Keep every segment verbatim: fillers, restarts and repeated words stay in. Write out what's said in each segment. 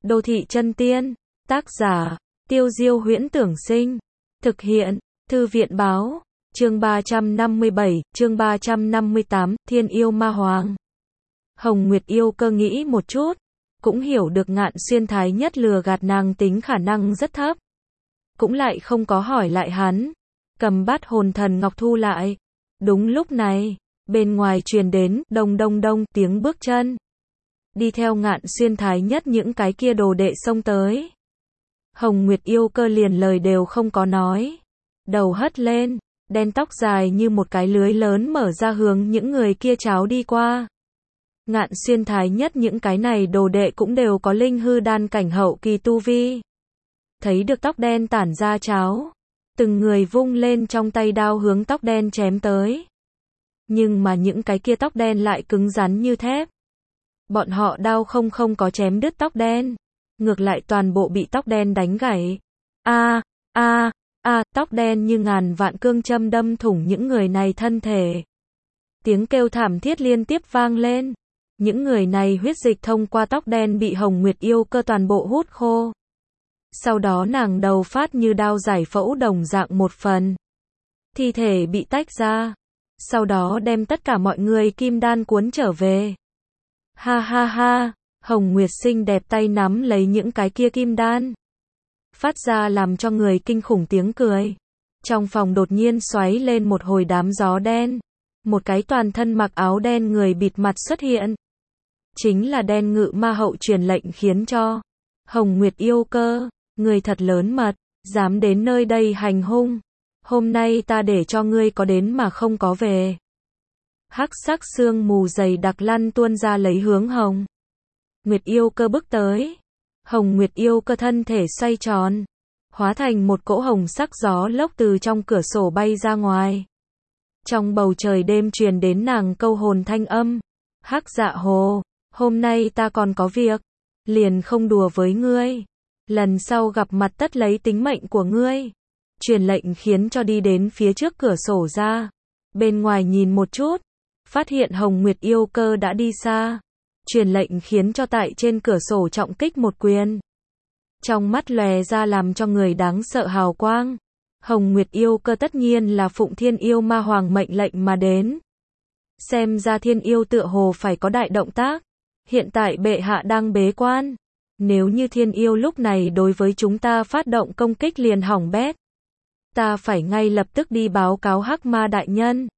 Đô thị chân tiên, tác giả, Tiêu Diêu Huyễn Tưởng Sinh, thực hiện, Thư viện Báo, chương ba trăm năm mươi bảy, chương ba trăm năm mươi tám, Thiên Yêu Ma Hoàng. Hồng Nguyệt Yêu Cơ nghĩ một chút, cũng hiểu được Ngạn Xuyên Thái Nhất lừa gạt nàng tính khả năng rất thấp. Cũng lại không có hỏi lại hắn, cầm bát hồn thần ngọc thu lại. Đúng lúc này, bên ngoài truyền đến, đông đông đông, tiếng bước chân. Đi theo Ngạn Xuyên Thái Nhất những cái kia đồ đệ xông tới. Hồng Nguyệt Yêu Cơ liền lời đều không có nói. Đầu hất lên, đen tóc dài như một cái lưới lớn mở ra hướng những người kia cháo đi qua. Ngạn Xuyên Thái Nhất những cái này đồ đệ cũng đều có linh hư đan cảnh hậu kỳ tu vi. Thấy được tóc đen tản ra cháo, từng người vung lên trong tay đao hướng tóc đen chém tới. Nhưng mà những cái kia tóc đen lại cứng rắn như thép. Bọn họ đao không không có chém đứt tóc đen, ngược lại toàn bộ bị tóc đen đánh gãy. A, a, a, tóc đen như ngàn vạn cương châm đâm thủng những người này thân thể. Tiếng kêu thảm thiết liên tiếp vang lên. Những người này huyết dịch thông qua tóc đen bị Hồng Nguyệt Yêu Cơ toàn bộ hút khô. Sau đó nàng đầu phát như đao giải phẫu đồng dạng một phần. Thi thể bị tách ra. Sau đó đem tất cả mọi người kim đan cuốn trở về. Ha ha ha, Hồng Nguyệt xinh đẹp tay nắm lấy những cái kia kim đan. Phát ra làm cho người kinh khủng tiếng cười. Trong phòng đột nhiên xoáy lên một hồi đám gió đen. Một cái toàn thân mặc áo đen người bịt mặt xuất hiện. Chính là Đen Ngự Ma Hậu truyền lệnh khiến cho Hồng Nguyệt Yêu Cơ, người thật lớn mật, dám đến nơi đây hành hung. Hôm nay ta để cho ngươi có đến mà không có về. Hắc sắc sương mù dày đặc lăn tuôn ra lấy hướng Hồng Nguyệt Yêu Cơ bước tới. Hồng Nguyệt Yêu Cơ thân thể xoay tròn, hóa thành một cỗ hồng sắc gió lốc từ trong cửa sổ bay ra ngoài. Trong bầu trời đêm truyền đến nàng câu hồn thanh âm. Hắc Dạ Hồ, hôm nay ta còn có việc, liền không đùa với ngươi. Lần sau gặp mặt tất lấy tính mệnh của ngươi. Truyền lệnh khiến cho đi đến phía trước cửa sổ ra. Bên ngoài nhìn một chút, phát hiện Hồng Nguyệt Yêu Cơ đã đi xa. Truyền lệnh khiến cho tại trên cửa sổ trọng kích một quyền. Trong mắt lòe ra làm cho người đáng sợ hào quang. Hồng Nguyệt Yêu Cơ tất nhiên là phụng Thiên Yêu Ma Hoàng mệnh lệnh mà đến. Xem ra Thiên Yêu tựa hồ phải có đại động tác. Hiện tại bệ hạ đang bế quan. Nếu như Thiên Yêu lúc này đối với chúng ta phát động công kích liền hỏng bét. Ta phải ngay lập tức đi báo cáo Hắc Ma đại nhân.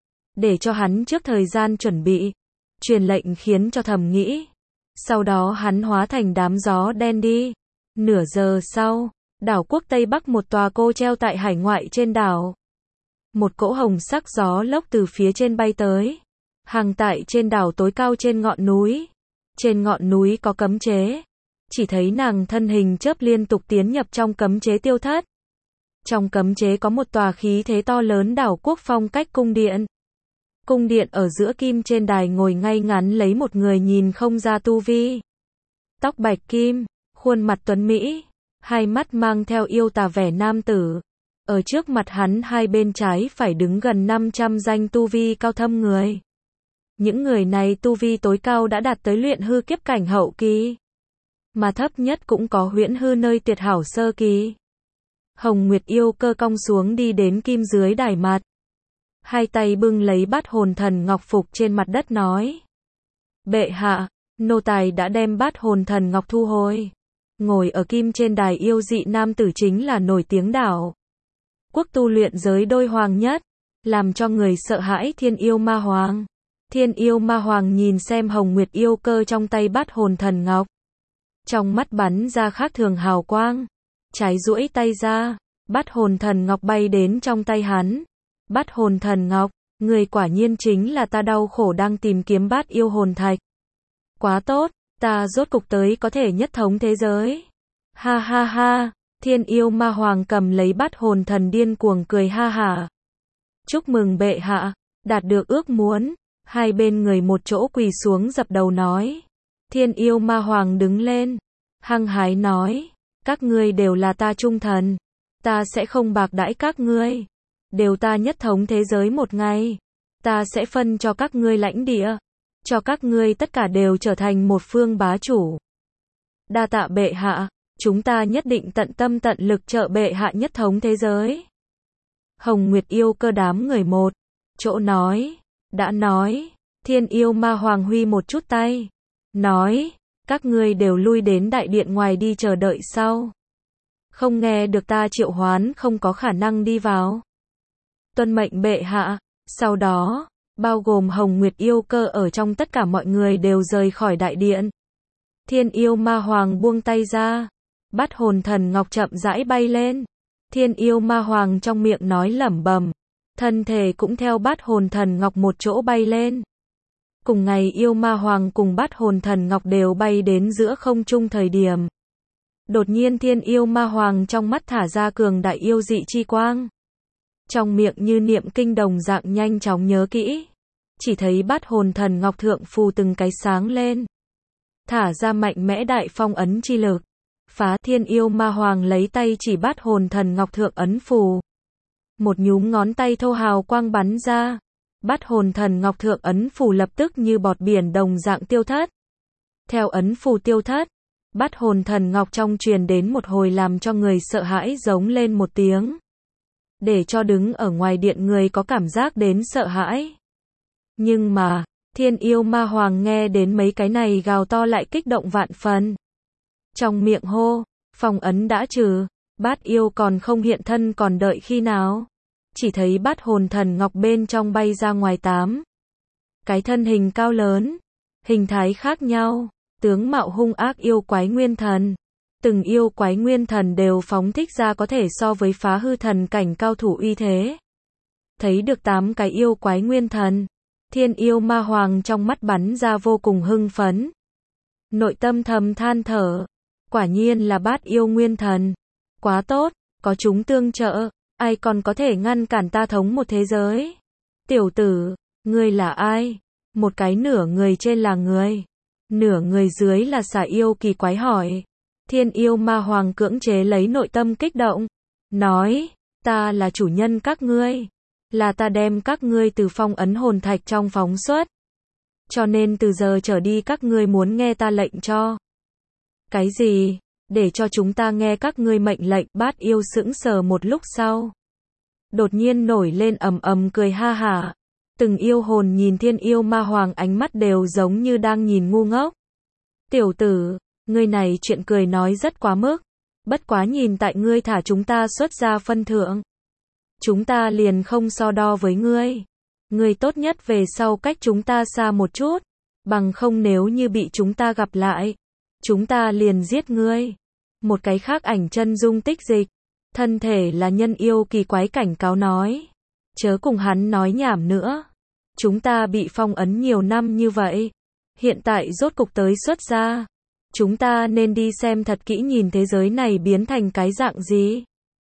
Để cho hắn trước thời gian chuẩn bị. Truyền lệnh khiến cho thầm nghĩ. Sau đó hắn hóa thành đám gió đen đi. Nửa giờ sau, đảo quốc Tây Bắc một tòa cô treo tại hải ngoại trên đảo. Một cỗ hồng sắc gió lốc từ phía trên bay tới. Hàng tại trên đảo tối cao trên ngọn núi. Trên ngọn núi có cấm chế. Chỉ thấy nàng thân hình chớp liên tục tiến nhập trong cấm chế tiêu thất. Trong cấm chế có một tòa khí thế to lớn đảo quốc phong cách cung điện. Cung điện ở giữa kim trên đài ngồi ngay ngắn lấy một người nhìn không ra tu vi. Tóc bạch kim, khuôn mặt tuấn mỹ, hai mắt mang theo yêu tà vẻ nam tử. Ở trước mặt hắn hai bên trái phải đứng gần năm trăm danh tu vi cao thâm người. Những người này tu vi tối cao đã đạt tới luyện hư kiếp cảnh hậu kỳ. Mà thấp nhất cũng có huyễn hư nơi tuyệt hảo sơ kỳ. Hồng Nguyệt Yêu Cơ cong xuống đi đến kim dưới đài mặt. Hai tay bưng lấy bát hồn thần ngọc phục trên mặt đất nói. Bệ hạ, nô tài đã đem bát hồn thần ngọc thu hồi. Ngồi ở kim trên đài yêu dị nam tử chính là nổi tiếng đảo quốc tu luyện giới đôi hoàng nhất. Làm cho người sợ hãi Thiên Yêu Ma Hoàng. Thiên Yêu Ma Hoàng nhìn xem Hồng Nguyệt Yêu Cơ trong tay bát hồn thần ngọc. Trong mắt bắn ra khác thường hào quang. Trái duỗi tay ra, bát hồn thần ngọc bay đến trong tay hắn. Bát hồn thần ngọc, người quả nhiên chính là ta đau khổ đang tìm kiếm bát yêu hồn thạch. Quá tốt, ta rốt cục tới có thể nhất thống thế giới. Ha ha ha, Thiên Yêu Ma Hoàng cầm lấy bát hồn thần điên cuồng cười ha hả. Chúc mừng bệ hạ, đạt được ước muốn. Hai bên người một chỗ quỳ xuống dập đầu nói. Thiên Yêu Ma Hoàng đứng lên, hăng hái nói. Các ngươi đều là ta trung thần. Ta sẽ không bạc đãi các ngươi. Đều ta nhất thống thế giới một ngày. Ta sẽ phân cho các ngươi lãnh địa. Cho các ngươi tất cả đều trở thành một phương bá chủ. Đa tạ bệ hạ, chúng ta nhất định tận tâm tận lực trợ bệ hạ nhất thống thế giới. Hồng Nguyệt yêu cơ đám người một chỗ nói, đã nói, Thiên yêu ma hoàng huy một chút tay, nói, các ngươi đều lui đến đại điện ngoài đi chờ đợi sau. Không nghe được ta triệu hoán không có khả năng đi vào. Tuân mệnh bệ hạ, sau đó, bao gồm Hồng Nguyệt yêu cơ ở trong tất cả mọi người đều rời khỏi đại điện. Thiên yêu ma hoàng buông tay ra, Bát hồn thần ngọc chậm rãi bay lên. Thiên yêu ma hoàng trong miệng nói lẩm bẩm, thân thể cũng theo bát hồn thần ngọc một chỗ bay lên. Cùng ngày yêu ma hoàng cùng bát hồn thần ngọc đều bay đến giữa không trung thời điểm. Đột nhiên thiên yêu ma hoàng trong mắt thả ra cường đại yêu dị chi quang. Trong miệng như niệm kinh đồng dạng nhanh chóng nhớ kỹ. Chỉ thấy bát hồn thần ngọc thượng phù từng cái sáng lên. Thả ra mạnh mẽ đại phong ấn chi lực. Phá thiên yêu ma hoàng lấy tay chỉ bát hồn thần ngọc thượng ấn phù. Một nhúm ngón tay thô hào quang bắn ra. Bát hồn thần ngọc thượng ấn phù lập tức như bọt biển đồng dạng tiêu thất. Theo ấn phù tiêu thất, bát hồn thần ngọc trong truyền đến một hồi làm cho người sợ hãi giống lên một tiếng. Để cho đứng ở ngoài điện người có cảm giác đến sợ hãi. Nhưng mà, thiên yêu ma hoàng nghe đến mấy cái này gào to lại kích động vạn phần. Trong miệng hô, phong ấn đã trừ, bát yêu còn không hiện thân còn đợi khi nào. Chỉ thấy bát hồn thần ngọc bên trong bay ra ngoài tám. Cái thân hình cao lớn, hình thái khác nhau, tướng mạo hung ác yêu quái nguyên thần. Từng yêu quái nguyên thần đều phóng thích ra có thể so với phá hư thần cảnh cao thủ uy thế. Thấy được tám cái yêu quái nguyên thần, thiên yêu ma hoàng trong mắt bắn ra vô cùng hưng phấn. Nội tâm thầm than thở, quả nhiên là bát yêu nguyên thần. Quá tốt, có chúng tương trợ, ai còn có thể ngăn cản ta thống một thế giới. Tiểu tử, ngươi là ai? Một cái nửa người trên là người, nửa người dưới là xà yêu kỳ quái hỏi. Thiên yêu ma hoàng cưỡng chế lấy nội tâm kích động, nói, ta là chủ nhân các ngươi, là ta đem các ngươi từ phong ấn hồn thạch trong phóng xuất. Cho nên từ giờ trở đi các ngươi muốn nghe ta lệnh cho. Cái gì? Để cho chúng ta nghe các ngươi mệnh lệnh. Bát yêu sững sờ một lúc sau. Đột nhiên nổi lên ầm ầm cười ha hả. Từng yêu hồn nhìn thiên yêu ma hoàng ánh mắt đều giống như đang nhìn ngu ngốc. Tiểu tử, ngươi này chuyện cười nói rất quá mức. Bất quá nhìn tại ngươi thả chúng ta xuất ra phân thượng. Chúng ta liền không so đo với ngươi. Ngươi tốt nhất về sau cách chúng ta xa một chút. Bằng không nếu như bị chúng ta gặp lại, chúng ta liền giết ngươi. Một cái khác ảnh chân dung tích dịch. Thân thể là nhân yêu kỳ quái cảnh cáo nói. Chớ cùng hắn nói nhảm nữa. Chúng ta bị phong ấn nhiều năm như vậy. Hiện tại rốt cục tới xuất ra. Chúng ta nên đi xem thật kỹ nhìn thế giới này biến thành cái dạng gì.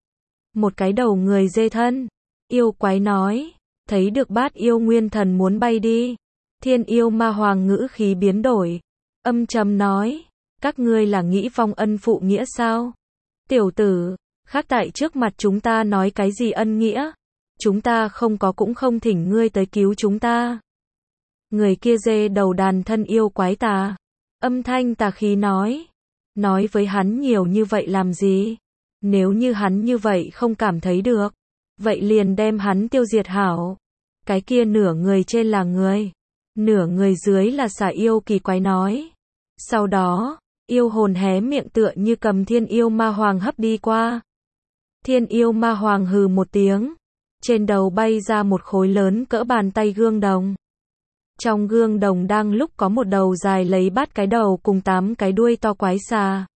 Một cái đầu người dê thân. Yêu quái nói. Thấy được bát yêu nguyên thần muốn bay đi. Thiên yêu ma hoàng ngữ khí biến đổi. Âm trầm nói. Các ngươi là nghĩ vong ân phụ nghĩa sao? Tiểu tử, khác tại trước mặt chúng ta nói cái gì ân nghĩa? Chúng ta không có cũng không thỉnh ngươi tới cứu chúng ta. Người kia dê đầu đàn thân yêu quái tà. Âm thanh tà khí nói. Nói với hắn nhiều như vậy làm gì? Nếu như hắn như vậy không cảm thấy được, vậy liền đem hắn tiêu diệt hảo. Cái kia nửa người trên là người, nửa người dưới là xà yêu kỳ quái nói. Sau đó, yêu hồn hé miệng tựa như cầm thiên yêu ma hoàng hấp đi qua. Thiên yêu ma hoàng hừ một tiếng. Trên đầu bay ra một khối lớn cỡ bàn tay gương đồng. Trong gương đồng đang lúc có một đầu dài lấy bát cái đầu cùng tám cái đuôi to quái xà.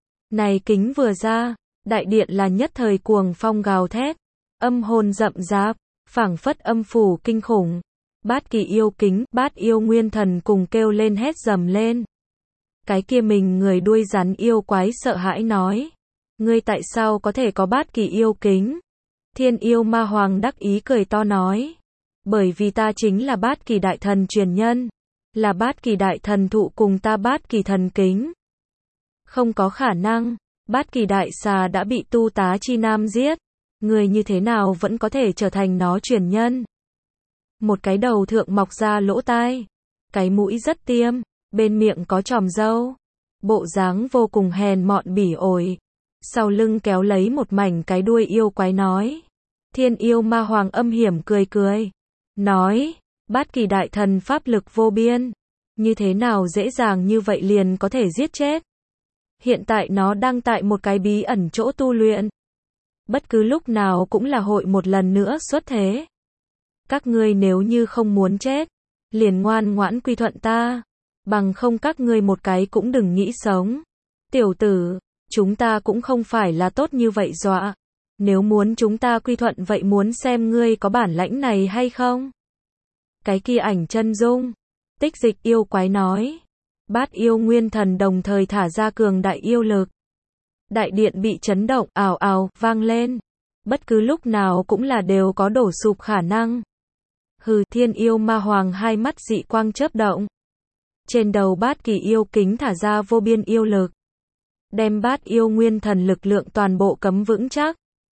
Này kính vừa ra, đại điện là nhất thời cuồng phong gào thét. Âm hồn rậm rạp, phảng phất âm phủ kinh khủng. Bát kỳ yêu kính, bát yêu nguyên thần cùng kêu lên hét dầm lên. Cái kia mình người đuôi rắn yêu quái sợ hãi nói. Ngươi tại sao có thể có bát kỳ yêu kính? Thiên yêu ma hoàng đắc ý cười to nói. Bởi vì ta chính là bát kỳ đại thần truyền nhân. Là bát kỳ đại thần thụ cùng ta bát kỳ thần kính. Không có khả năng, bát kỳ đại xà đã bị tu tá chi nam giết. Người như thế nào vẫn có thể trở thành nó truyền nhân? Một cái đầu thượng mọc ra lỗ tai. Cái mũi rất tiêm. Bên miệng có chòm râu. bộ dáng vô cùng hèn mọn bỉ ổi. Sau lưng kéo lấy một mảnh cái đuôi yêu quái nói. Thiên yêu ma hoàng âm hiểm cười cười. Nói, Bát Kỳ đại thần pháp lực vô biên. Như thế nào dễ dàng như vậy liền có thể giết chết. Hiện tại nó đang tại một cái bí ẩn chỗ tu luyện. Bất cứ lúc nào cũng là hội một lần nữa xuất thế. Các ngươi nếu như không muốn chết, liền ngoan ngoãn quy thuận ta. Bằng không các ngươi một cái cũng đừng nghĩ sống. Tiểu tử, chúng ta cũng không phải là tốt như vậy dọa. Nếu muốn chúng ta quy thuận vậy muốn xem ngươi có bản lãnh này hay không? Cái kia ảnh chân dung. Tích Dịch yêu quái nói. Bát yêu nguyên thần đồng thời thả ra cường đại yêu lực. Đại điện bị chấn động, ào ào, vang lên. Bất cứ lúc nào cũng là đều có đổ sụp khả năng. Hừ, thiên yêu ma hoàng hai mắt dị quang chớp động. Trên đầu Bát Kỳ yêu kính thả ra vô biên yêu lực. Đem bát yêu nguyên thần lực lượng toàn bộ cấm vững chắc.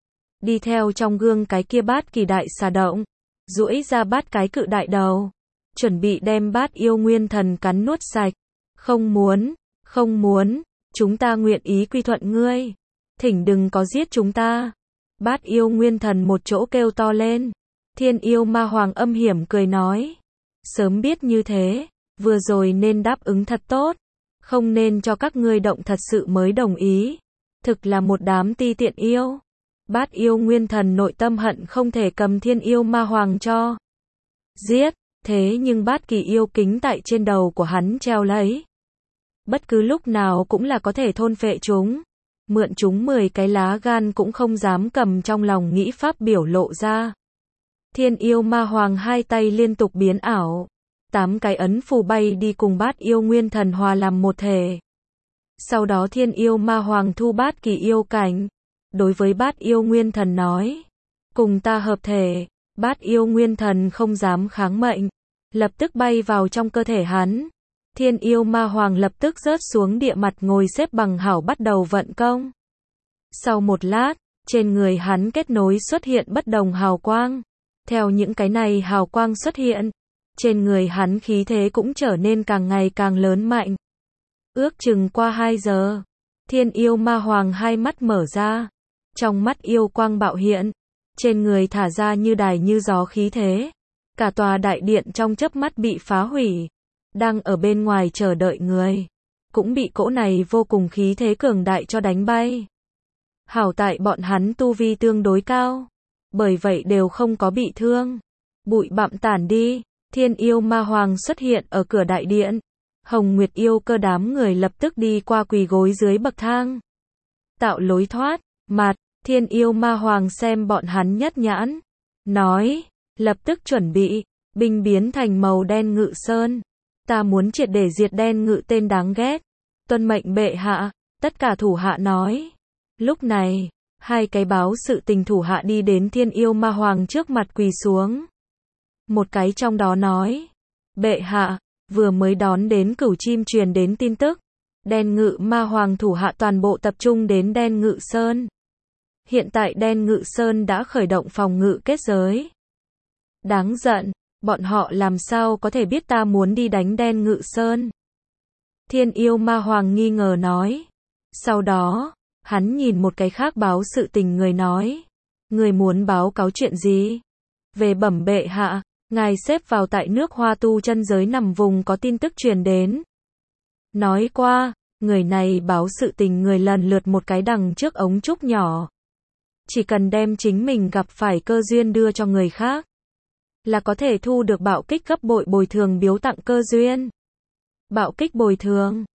Đi theo trong gương cái kia Bát Kỳ đại xà động. Duỗi ra bát cái cự đại đầu. Chuẩn bị đem bát yêu nguyên thần cắn nuốt sạch. Không muốn, không muốn, chúng ta nguyện ý quy thuận ngươi. Thỉnh đừng có giết chúng ta. Bát yêu nguyên thần một chỗ kêu to lên. Thiên yêu ma hoàng âm hiểm cười nói. Sớm biết như thế, vừa rồi nên đáp ứng thật tốt. Không nên cho các ngươi động thật sự mới đồng ý. Thực là một đám ti tiện yêu. Bát yêu nguyên thần nội tâm hận không thể cầm thiên yêu ma hoàng cho giết. Thế nhưng Bát Kỳ yêu kính tại trên đầu của hắn treo lấy. Bất cứ lúc nào cũng là có thể thôn phệ chúng. Mượn chúng mười cái lá gan cũng không dám cầm trong lòng nghĩ pháp biểu lộ ra. Thiên yêu ma hoàng hai tay liên tục biến ảo. Tám cái ấn phù bay đi cùng bát yêu nguyên thần hòa làm một thể. Sau đó thiên yêu ma hoàng thu Bát Kỳ yêu cảnh. Đối với bát yêu nguyên thần nói. Cùng ta hợp thể. Bát yêu nguyên thần không dám kháng mệnh. Lập tức bay vào trong cơ thể hắn. Thiên yêu ma hoàng lập tức rớt xuống địa mặt ngồi xếp bằng hảo bắt đầu vận công. Sau một lát, trên người hắn kết nối xuất hiện bất đồng hào quang. Theo những cái này hào quang xuất hiện, trên người hắn khí thế cũng trở nên càng ngày càng lớn mạnh. Ước chừng qua hai giờ, thiên yêu ma hoàng hai mắt mở ra. Trong mắt yêu quang bạo hiện, trên người thả ra như đài như gió khí thế. Cả tòa đại điện trong chớp mắt bị phá hủy. Đang ở bên ngoài chờ đợi người. Cũng bị cỗ này vô cùng khí thế cường đại cho đánh bay. Hảo tại bọn hắn tu vi tương đối cao. Bởi vậy đều không có bị thương. Bụi bặm tản đi. Thiên yêu ma hoàng xuất hiện ở cửa đại điện. Hồng Nguyệt yêu cơ đám người lập tức đi qua quỳ gối dưới bậc thang. Tạo lối thoát. Mặt. Thiên yêu ma hoàng xem bọn hắn nhất nhãn. Nói. Lập tức chuẩn bị. Binh biến thành màu đen ngự sơn. Ta muốn triệt để diệt đen ngự tên đáng ghét. Tuân mệnh bệ hạ. Tất cả thủ hạ nói. Lúc này, hai cái báo sự tình thủ hạ đi đến thiên yêu ma hoàng trước mặt quỳ xuống. Một cái trong đó nói. Bệ hạ, vừa mới đón đến cửu chim truyền đến tin tức. Đen ngự ma hoàng thủ hạ toàn bộ tập trung đến đen ngự sơn. Hiện tại đen ngự sơn đã khởi động phòng ngự kết giới. Đáng giận. Bọn họ làm sao có thể biết ta muốn đi đánh đen ngự sơn? Thiên yêu ma hoàng nghi ngờ nói. Sau đó, hắn nhìn một cái khác báo sự tình người nói. Người muốn báo cáo chuyện gì? Về bẩm bệ hạ, ngài xếp vào tại nước Hoa tu chân giới nằm vùng có tin tức truyền đến. Nói qua, người này báo sự tình người lần lượt một cái đằng trước ống trúc nhỏ. Chỉ cần đem chính mình gặp phải cơ duyên đưa cho người khác. Là có thể thu được bạo kích gấp bội bồi thường biếu tặng cơ duyên. Bạo kích bồi thường.